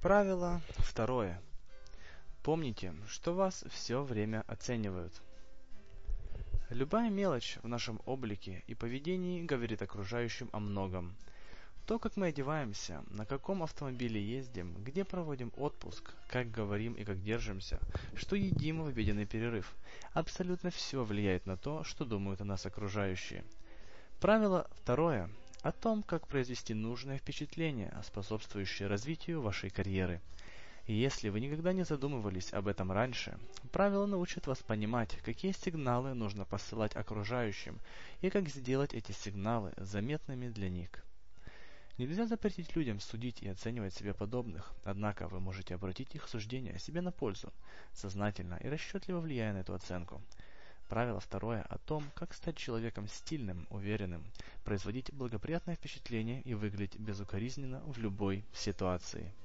Правило второе. Помните, что вас все время оценивают. Любая мелочь в нашем облике и поведении говорит окружающим о многом. То, как мы одеваемся, на каком автомобиле ездим, где проводим отпуск, как говорим и как держимся, что едим в обеденный перерыв, абсолютно все влияет на то, что думают о нас окружающие. Правило второе о том, как произвести нужное впечатление, способствующее развитию вашей карьеры. И если вы никогда не задумывались об этом раньше, правило научит вас понимать, какие сигналы нужно посылать окружающим и как сделать эти сигналы заметными для них. Нельзя запретить людям судить и оценивать себе подобных, однако вы можете обратить их суждения себе на пользу, сознательно и расчетливо влияя на эту оценку. Правило второе о том, как стать человеком стильным, уверенным, производить благоприятное впечатление и выглядеть безукоризненно в любой ситуации.